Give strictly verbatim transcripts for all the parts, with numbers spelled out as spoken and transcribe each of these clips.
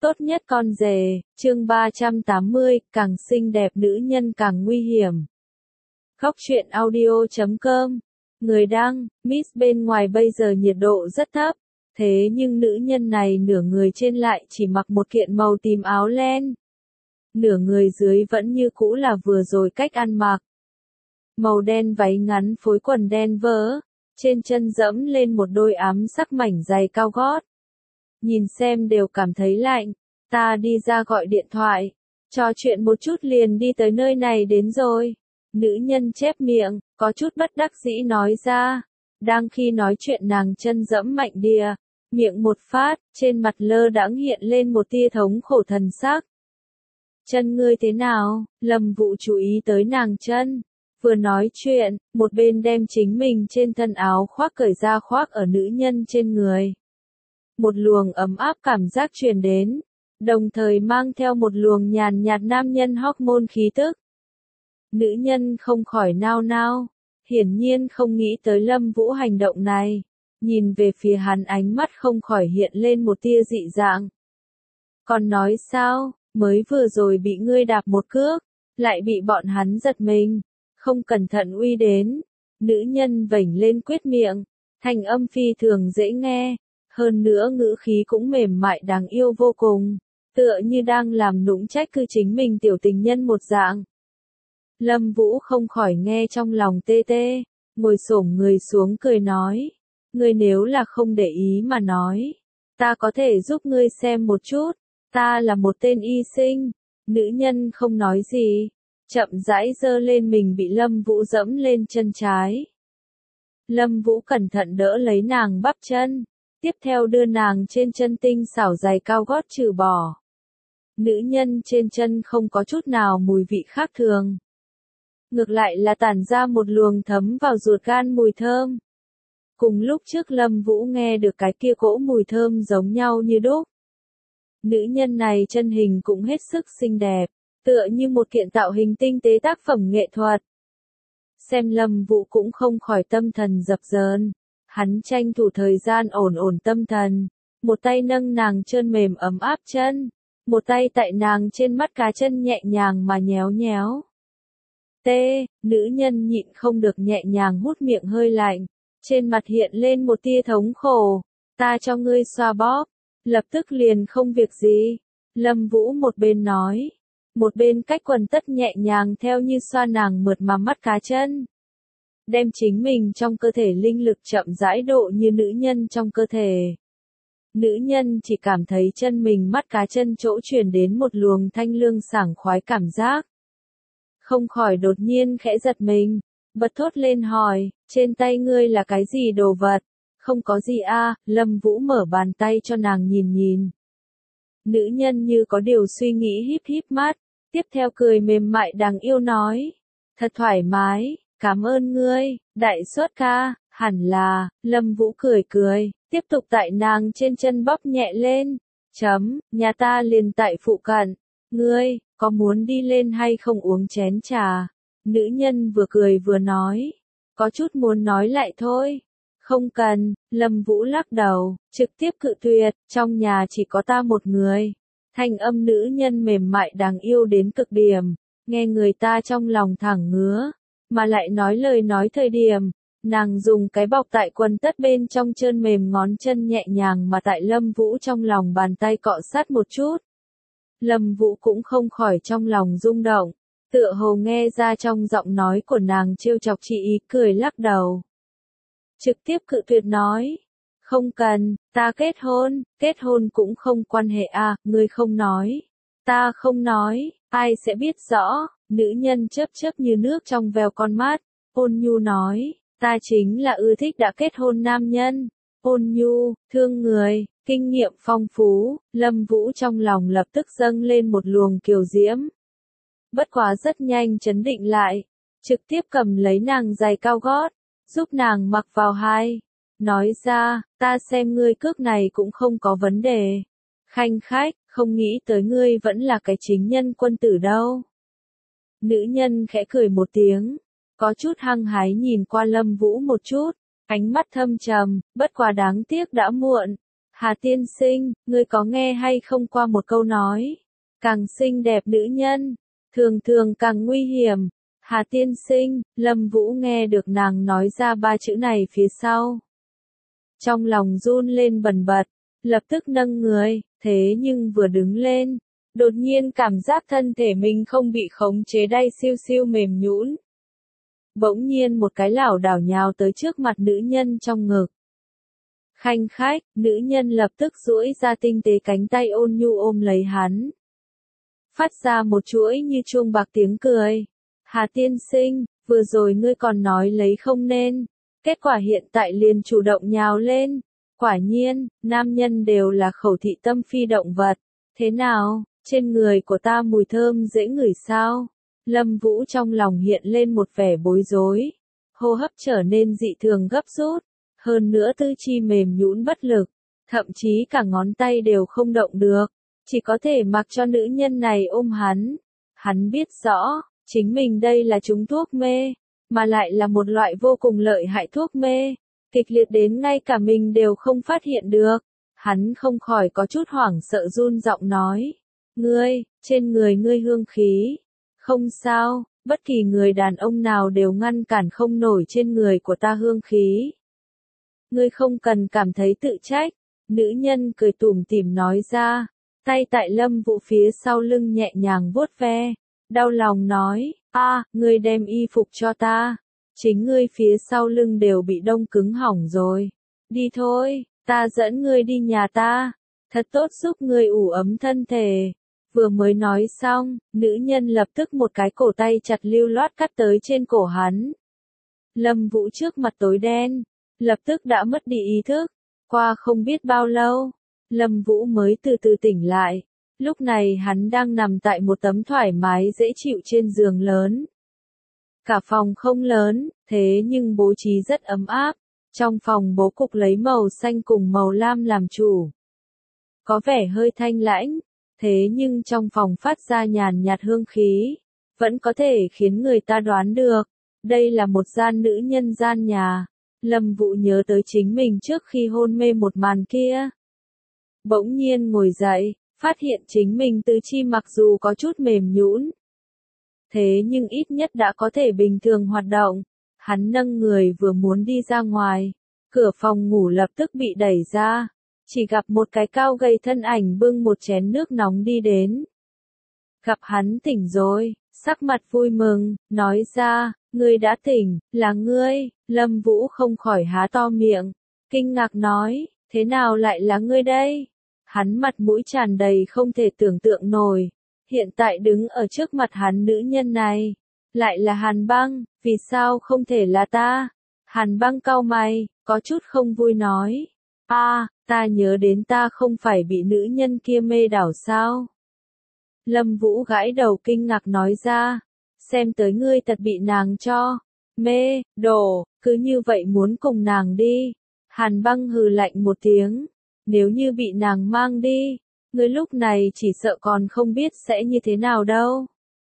Tốt nhất con rể, chương ba trăm tám mươi, càng xinh đẹp nữ nhân càng nguy hiểm. Góc truyện audio chấm com. Người đăng, Miss bên ngoài bây giờ nhiệt độ rất thấp, thế nhưng nữ nhân này nửa người trên lại chỉ mặc một kiện màu tím áo len. Nửa người dưới vẫn như cũ là vừa rồi cách ăn mặc. Màu đen váy ngắn phối quần đen vớ, trên chân dẫm lên một đôi ám sắc mảnh giày cao gót. Nhìn xem đều cảm thấy lạnh, ta đi ra gọi điện thoại, trò chuyện một chút liền đi tới nơi này đến rồi. Nữ nhân chép miệng, có chút bất đắc dĩ nói ra. Đang khi nói chuyện nàng chân dẫm mạnh đìa, miệng một phát, trên mặt lơ đãng hiện lên một tia thống khổ thần sắc. Chân ngươi thế nào? Lâm Vũ chú ý tới nàng chân. Vừa nói chuyện, một bên đem chính mình trên thân áo khoác cởi ra khoác ở nữ nhân trên người. Một luồng ấm áp cảm giác truyền đến, đồng thời mang theo một luồng nhàn nhạt nam nhân hormone khí tức. Nữ nhân không khỏi nao nao, hiển nhiên không nghĩ tới Lâm Vũ hành động này, nhìn về phía hắn ánh mắt không khỏi hiện lên một tia dị dạng. Còn nói sao, mới vừa rồi bị ngươi đạp một cước, lại bị bọn hắn giật mình, không cẩn thận uy đến. Nữ nhân vểnh lên quyết miệng, thanh âm phi thường dễ nghe. Hơn nữa ngữ khí cũng mềm mại đáng yêu vô cùng, tựa như đang làm nũng trách cứ chính mình tiểu tình nhân một dạng. Lâm Vũ không khỏi nghe trong lòng tê tê, ngồi xổm người xuống cười nói, ngươi nếu là không để ý mà nói, ta có thể giúp ngươi xem một chút, ta là một tên y sinh. Nữ nhân không nói gì, chậm rãi giơ lên mình bị Lâm Vũ dẫm lên chân trái. Lâm Vũ cẩn thận đỡ lấy nàng bắp chân. Tiếp theo đưa nàng trên chân tinh xảo giày cao gót trừ bỏ. Nữ nhân trên chân không có chút nào mùi vị khác thường. Ngược lại là tản ra một luồng thấm vào ruột gan mùi thơm. Cùng lúc trước Lâm Vũ nghe được cái kia cỗ mùi thơm giống nhau như đúc. Nữ nhân này chân hình cũng hết sức xinh đẹp, tựa như một kiện tạo hình tinh tế tác phẩm nghệ thuật. Xem Lâm Vũ cũng không khỏi tâm thần dập dờn. Hắn tranh thủ thời gian ổn ổn tâm thần, một tay nâng nàng trơn mềm ấm áp chân, một tay tại nàng trên mắt cá chân nhẹ nhàng mà nhéo nhéo. Tê, nữ nhân nhịn không được nhẹ nhàng hút miệng hơi lạnh, trên mặt hiện lên một tia thống khổ, ta cho ngươi xoa bóp, lập tức liền không việc gì. Lâm Vũ một bên nói, một bên cách quần tất nhẹ nhàng theo như xoa nàng mượt mà mắt cá chân. Đem chính mình trong cơ thể linh lực chậm rãi độ như nữ nhân trong cơ thể. Nữ nhân chỉ cảm thấy chân mình mắt cá chân chỗ truyền đến một luồng thanh lương sảng khoái cảm giác. Không khỏi đột nhiên khẽ giật mình, bật thốt lên hỏi, trên tay ngươi là cái gì đồ vật? Không có gì a. Lâm Vũ mở bàn tay cho nàng nhìn nhìn. Nữ nhân như có điều suy nghĩ híp híp mắt, tiếp theo cười mềm mại đáng yêu nói, thật thoải mái. Cảm ơn ngươi, đại xuất ca, hẳn là. Lâm Vũ cười cười, tiếp tục tại nàng trên chân bóp nhẹ lên. Chấm, nhà ta liền tại phụ cận. Ngươi, có muốn đi lên hay không uống chén trà? Nữ nhân vừa cười vừa nói. Có chút muốn nói lại thôi. Không cần. Lâm Vũ lắc đầu, trực tiếp cự tuyệt, trong nhà chỉ có ta một người. Thanh âm nữ nhân mềm mại đáng yêu đến cực điểm, nghe người ta trong lòng thẳng ngứa. Mà lại nói lời nói thời điểm, nàng dùng cái bọc tại quần tất bên trong trơn mềm ngón chân nhẹ nhàng mà tại Lâm Vũ trong lòng bàn tay cọ sát một chút. Lâm Vũ cũng không khỏi trong lòng rung động, tựa hồ nghe ra trong giọng nói của nàng trêu chọc chị ý cười lắc đầu. Trực tiếp cự tuyệt nói, không cần, ta kết hôn, kết hôn cũng không quan hệ à, ngươi không nói, ta không nói, ai sẽ biết rõ. Nữ nhân chớp chớp như nước trong veo con mắt, ôn nhu nói, ta chính là ưa thích đã kết hôn nam nhân. Ôn nhu, thương người, kinh nghiệm phong phú, Lâm Vũ trong lòng lập tức dâng lên một luồng kiều diễm. Bất quá rất nhanh trấn định lại, trực tiếp cầm lấy nàng giày cao gót, giúp nàng mặc vào hai. Nói ra, ta xem ngươi cước này cũng không có vấn đề. Khanh khách, không nghĩ tới ngươi vẫn là cái chính nhân quân tử đâu. Nữ nhân khẽ cười một tiếng, có chút hăng hái nhìn qua Lâm Vũ một chút, ánh mắt thâm trầm, bất quá đáng tiếc đã muộn. Hà tiên sinh, ngươi có nghe hay không qua một câu nói, càng xinh đẹp nữ nhân, thường thường càng nguy hiểm. Hà tiên sinh, Lâm Vũ nghe được nàng nói ra ba chữ này phía sau. Trong lòng run lên bần bật, lập tức nâng người, thế nhưng vừa đứng lên, đột nhiên cảm giác thân thể mình không bị khống chế đay siêu siêu mềm nhũn. Bỗng nhiên một cái lảo đảo nhào tới trước mặt nữ nhân trong ngực. Khanh khách, nữ nhân lập tức duỗi ra tinh tế cánh tay ôn nhu ôm lấy hắn. Phát ra một chuỗi như chuông bạc tiếng cười. Hà tiên sinh, vừa rồi ngươi còn nói lấy không nên. Kết quả hiện tại liền chủ động nhào lên. Quả nhiên, nam nhân đều là khẩu thị tâm phi động vật. Thế nào, trên người của ta mùi thơm dễ ngửi sao? Lâm Vũ trong lòng hiện lên một vẻ bối rối. Hô hấp trở nên dị thường gấp rút. Hơn nữa tư chi mềm nhũn bất lực. Thậm chí cả ngón tay đều không động được. Chỉ có thể mặc cho nữ nhân này ôm hắn. Hắn biết rõ, chính mình đây là trúng thuốc mê, mà lại là một loại vô cùng lợi hại thuốc mê. Kịch liệt đến ngay cả mình đều không phát hiện được. Hắn không khỏi có chút hoảng sợ run giọng nói. Ngươi, trên người ngươi hương khí. Không sao, bất kỳ người đàn ông nào đều ngăn cản không nổi trên người của ta hương khí. Ngươi không cần cảm thấy tự trách. Nữ nhân cười tủm tỉm nói ra. Tay tại Lâm Vũ phía sau lưng nhẹ nhàng vuốt ve. Đau lòng nói, a, ngươi đem y phục cho ta. Chính ngươi phía sau lưng đều bị đông cứng hỏng rồi. Đi thôi, ta dẫn ngươi đi nhà ta. Thật tốt giúp ngươi ủ ấm thân thể. Vừa mới nói xong, nữ nhân lập tức một cái cổ tay chặt lưu loát cắt tới trên cổ hắn. Lâm Vũ trước mặt tối đen, lập tức đã mất đi ý thức. Qua không biết bao lâu, Lâm Vũ mới từ từ tỉnh lại. Lúc này hắn đang nằm tại một tấm thoải mái dễ chịu trên giường lớn. Cả phòng không lớn, thế nhưng bố trí rất ấm áp. Trong phòng bố cục lấy màu xanh cùng màu lam làm chủ. Có vẻ hơi thanh lãnh, thế nhưng trong phòng phát ra nhàn nhạt hương khí, vẫn có thể khiến người ta đoán được. Đây là một gian nữ nhân gian nhà. Lâm Vũ nhớ tới chính mình trước khi hôn mê một màn kia. Bỗng nhiên ngồi dậy, phát hiện chính mình tứ chi mặc dù có chút mềm nhũn, thế nhưng ít nhất đã có thể bình thường hoạt động. Hắn nâng người vừa muốn đi ra ngoài, cửa phòng ngủ lập tức bị đẩy ra, chỉ gặp một cái cao gầy thân ảnh bưng một chén nước nóng đi đến. Gặp hắn tỉnh rồi, sắc mặt vui mừng, nói ra, ngươi đã tỉnh, là ngươi. Lâm Vũ không khỏi há to miệng, kinh ngạc nói, thế nào lại là ngươi đây? Hắn mặt mũi tràn đầy không thể tưởng tượng nổi. Hiện tại đứng ở trước mặt hắn nữ nhân này, lại là Hàn Băng, vì sao không thể là ta? Hàn Băng cau mày, có chút không vui nói. A, à, ta nhớ đến ta không phải bị nữ nhân kia mê đảo sao? Lâm Vũ gãi đầu kinh ngạc nói ra, xem tới ngươi thật bị nàng cho mê đổ, cứ như vậy muốn cùng nàng đi. Hàn Băng hừ lạnh một tiếng, nếu như bị nàng mang đi, ngươi lúc này chỉ sợ còn không biết sẽ như thế nào đâu.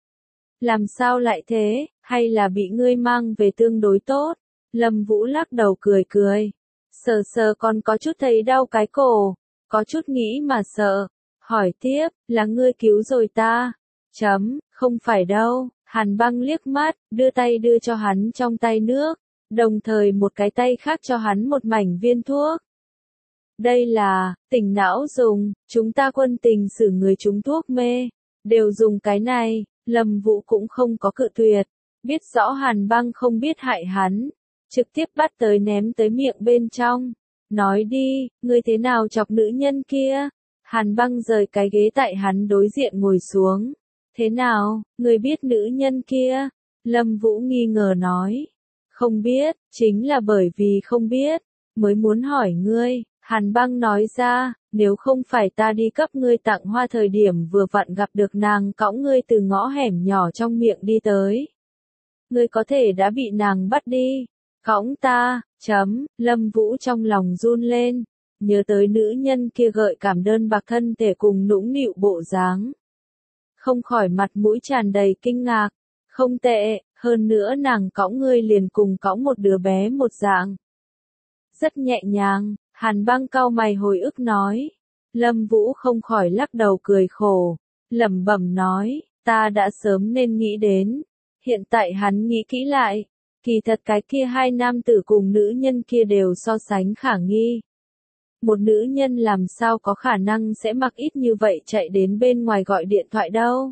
Làm sao lại thế, hay là bị ngươi mang về tương đối tốt? Lâm Vũ lắc đầu cười cười, sờ sờ còn có chút thấy đau cái cổ, có chút nghĩ mà sợ, hỏi tiếp, là ngươi cứu rồi ta? Chấm, không phải đâu. Hàn Băng liếc mắt, đưa tay đưa cho hắn trong tay nước, đồng thời một cái tay khác cho hắn một mảnh viên thuốc. Đây là, tỉnh não dùng, chúng ta quân tình xử người trúng thuốc mê, đều dùng cái này. Lâm Vũ cũng không có cự tuyệt, biết rõ Hàn Băng không biết hại hắn, trực tiếp bắt tới ném tới miệng bên trong. Nói đi, ngươi thế nào chọc nữ nhân kia? Hàn Băng rời cái ghế tại hắn đối diện ngồi xuống. Thế nào, ngươi biết nữ nhân kia? Lâm Vũ nghi ngờ nói. Không biết, chính là bởi vì không biết, mới muốn hỏi ngươi. Hàn Băng nói ra, nếu không phải ta đi cấp ngươi tặng hoa thời điểm vừa vặn gặp được nàng cõng ngươi từ ngõ hẻm nhỏ trong miệng đi tới. Ngươi có thể đã bị nàng bắt đi. Cõng ta, chấm, Lâm Vũ trong lòng run lên, nhớ tới nữ nhân kia gợi cảm đơn bạc thân thể cùng nũng nịu bộ dáng. Không khỏi mặt mũi tràn đầy kinh ngạc, không tệ, hơn nữa nàng cõng ngươi liền cùng cõng một đứa bé một dạng. Rất nhẹ nhàng. Hàn Băng cau mày hồi ức nói. Lâm Vũ không khỏi lắc đầu cười khổ, lẩm bẩm nói, ta đã sớm nên nghĩ đến. Hiện tại hắn nghĩ kỹ lại, kỳ thật cái kia hai nam tử cùng nữ nhân kia đều so sánh khả nghi. Một nữ nhân làm sao có khả năng sẽ mặc ít như vậy chạy đến bên ngoài gọi điện thoại đâu.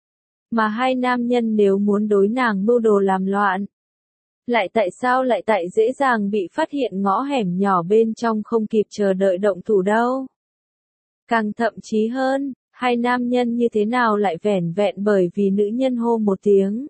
Mà hai nam nhân nếu muốn đối nàng mưu đồ làm loạn, lại tại sao lại tại dễ dàng bị phát hiện ngõ hẻm nhỏ bên trong không kịp chờ đợi động thủ đâu. Càng thậm chí hơn, hai nam nhân như thế nào lại vẻn vẹn bởi vì nữ nhân hô một tiếng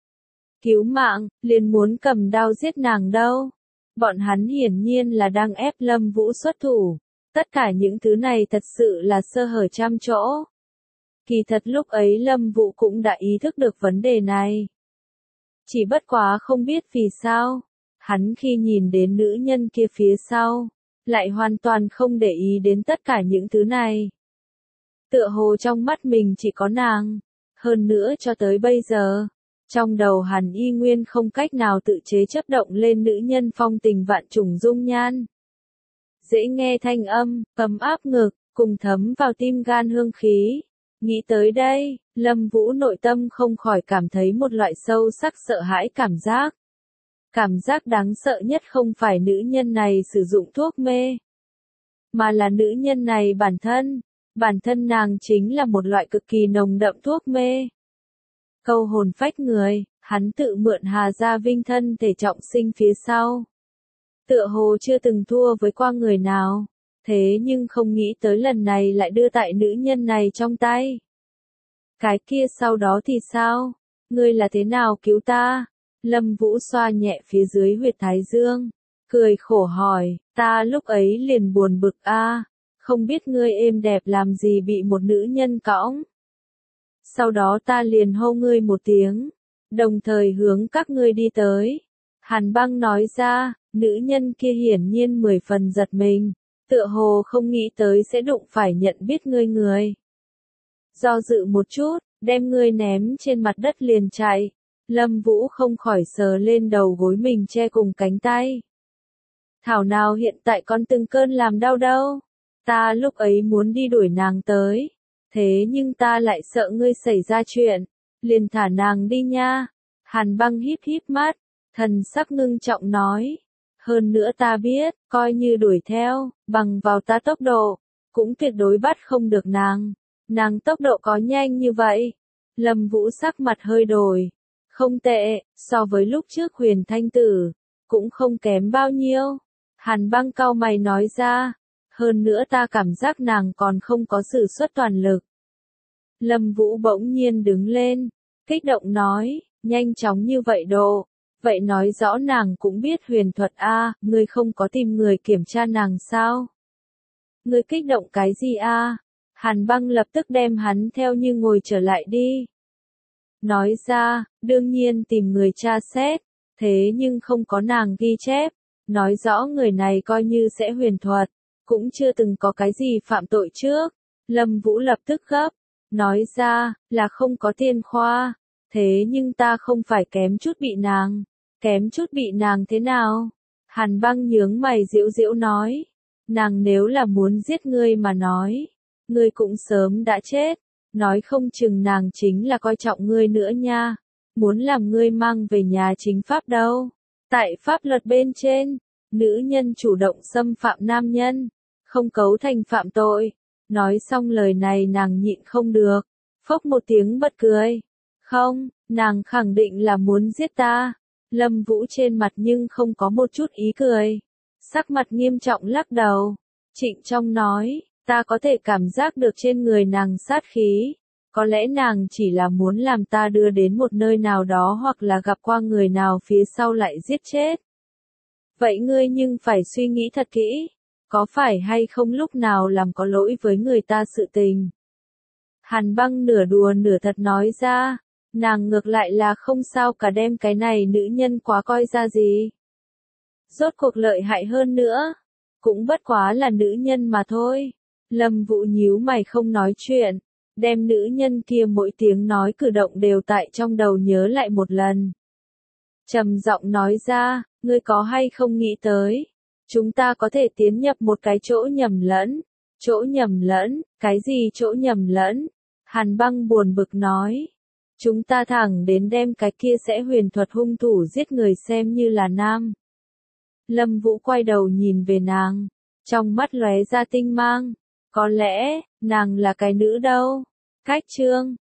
cứu mạng, liền muốn cầm đao giết nàng đâu. Bọn hắn hiển nhiên là đang ép Lâm Vũ xuất thủ. Tất cả những thứ này thật sự là sơ hở trăm chỗ. Kỳ thật lúc ấy Lâm Vũ cũng đã ý thức được vấn đề này. Chỉ bất quá không biết vì sao, hắn khi nhìn đến nữ nhân kia phía sau, lại hoàn toàn không để ý đến tất cả những thứ này. Tựa hồ trong mắt mình chỉ có nàng, hơn nữa cho tới bây giờ, trong đầu hắn y nguyên không cách nào tự chế chấp động lên nữ nhân phong tình vạn trùng dung nhan. Dễ nghe thanh âm, ấm áp ngực, cùng thấm vào tim gan hương khí. Nghĩ tới đây, Lâm Vũ nội tâm không khỏi cảm thấy một loại sâu sắc sợ hãi cảm giác. Cảm giác đáng sợ nhất không phải nữ nhân này sử dụng thuốc mê, mà là nữ nhân này bản thân. Bản thân nàng chính là một loại cực kỳ nồng đậm thuốc mê. Câu hồn phách người, hắn tự mượn Hà Gia Vinh thân thể trọng sinh phía sau. Tựa hồ chưa từng thua với qua người nào, thế nhưng không nghĩ tới lần này lại đưa tại nữ nhân này trong tay. Cái kia sau đó thì sao? Ngươi là thế nào cứu ta? Lâm Vũ xoa nhẹ phía dưới huyệt thái dương, cười khổ hỏi, ta lúc ấy liền buồn bực a, không biết ngươi êm đẹp làm gì bị một nữ nhân cõng. Sau đó ta liền hô ngươi một tiếng, đồng thời hướng các ngươi đi tới. Hàn Băng nói ra, nữ nhân kia hiển nhiên mười phần giật mình, tựa hồ không nghĩ tới sẽ đụng phải nhận biết ngươi người. Do dự một chút, đem ngươi ném trên mặt đất liền chạy. Lâm Vũ không khỏi sờ lên đầu gối mình che cùng cánh tay. Thảo nào hiện tại con từng cơn làm đau đâu. Ta lúc ấy muốn đi đuổi nàng tới. Thế nhưng ta lại sợ ngươi xảy ra chuyện. Liền thả nàng đi nha. Hàn Băng híp híp mắt. Thần sắc ngưng trọng nói. Hơn nữa ta biết, coi như đuổi theo, bằng vào ta tốc độ, cũng tuyệt đối bắt không được nàng. Nàng tốc độ có nhanh như vậy. Lâm Vũ sắc mặt hơi đổi. Không tệ, so với lúc trước Huyền Thanh Tử, cũng không kém bao nhiêu. Hàn Băng cau mày nói ra. Hơn nữa ta cảm giác nàng còn không có sử xuất toàn lực. Lâm Vũ bỗng nhiên đứng lên, kích động nói, nhanh chóng như vậy độ. Vậy nói rõ nàng cũng biết huyền thuật a, ngươi không có tìm người kiểm tra nàng sao? Ngươi kích động cái gì a? Hàn Băng lập tức đem hắn theo như ngồi trở lại đi. Nói ra, đương nhiên tìm người tra xét, thế nhưng không có nàng ghi chép, nói rõ người này coi như sẽ huyền thuật, cũng chưa từng có cái gì phạm tội trước. Lâm Vũ lập tức gấp, nói ra, là không có tiên khoa, thế nhưng ta không phải kém chút bị nàng. Kém chút bị nàng thế nào? Hàn Băng nhướng mày giễu giễu nói. Nàng nếu là muốn giết ngươi mà nói, ngươi cũng sớm đã chết. Nói không chừng nàng chính là coi trọng ngươi nữa nha. Muốn làm ngươi mang về nhà chính pháp đâu. Tại pháp luật bên trên, nữ nhân chủ động xâm phạm nam nhân, không cấu thành phạm tội. Nói xong lời này nàng nhịn không được, phốc một tiếng bật cười. Không, nàng khẳng định là muốn giết ta. Lâm Vũ trên mặt nhưng không có một chút ý cười. Sắc mặt nghiêm trọng lắc đầu. Trịnh Trong nói, ta có thể cảm giác được trên người nàng sát khí. Có lẽ nàng chỉ là muốn làm ta đưa đến một nơi nào đó hoặc là gặp qua người nào phía sau lại giết chết. Vậy ngươi nhưng phải suy nghĩ thật kỹ. Có phải hay không lúc nào làm có lỗi với người ta sự tình. Hàn Băng nửa đùa nửa thật nói ra. Nàng ngược lại là không sao cả đem cái này nữ nhân quá coi ra gì. Rốt cuộc lợi hại hơn nữa. Cũng bất quá là nữ nhân mà thôi. Lâm Vũ nhíu mày không nói chuyện. Đem nữ nhân kia mỗi tiếng nói cử động đều tại trong đầu nhớ lại một lần. Trầm giọng nói ra, ngươi có hay không nghĩ tới. Chúng ta có thể tiến nhập một cái chỗ nhầm lẫn. Chỗ nhầm lẫn, cái gì chỗ nhầm lẫn? Hàn Băng buồn bực nói. Chúng ta thẳng đến đem cái kia sẽ huyền thuật hung thủ giết người xem như là nam. Lâm Vũ quay đầu nhìn về nàng, trong mắt lóe ra tinh mang. Có lẽ, nàng là cái nữ đâu. Cách chương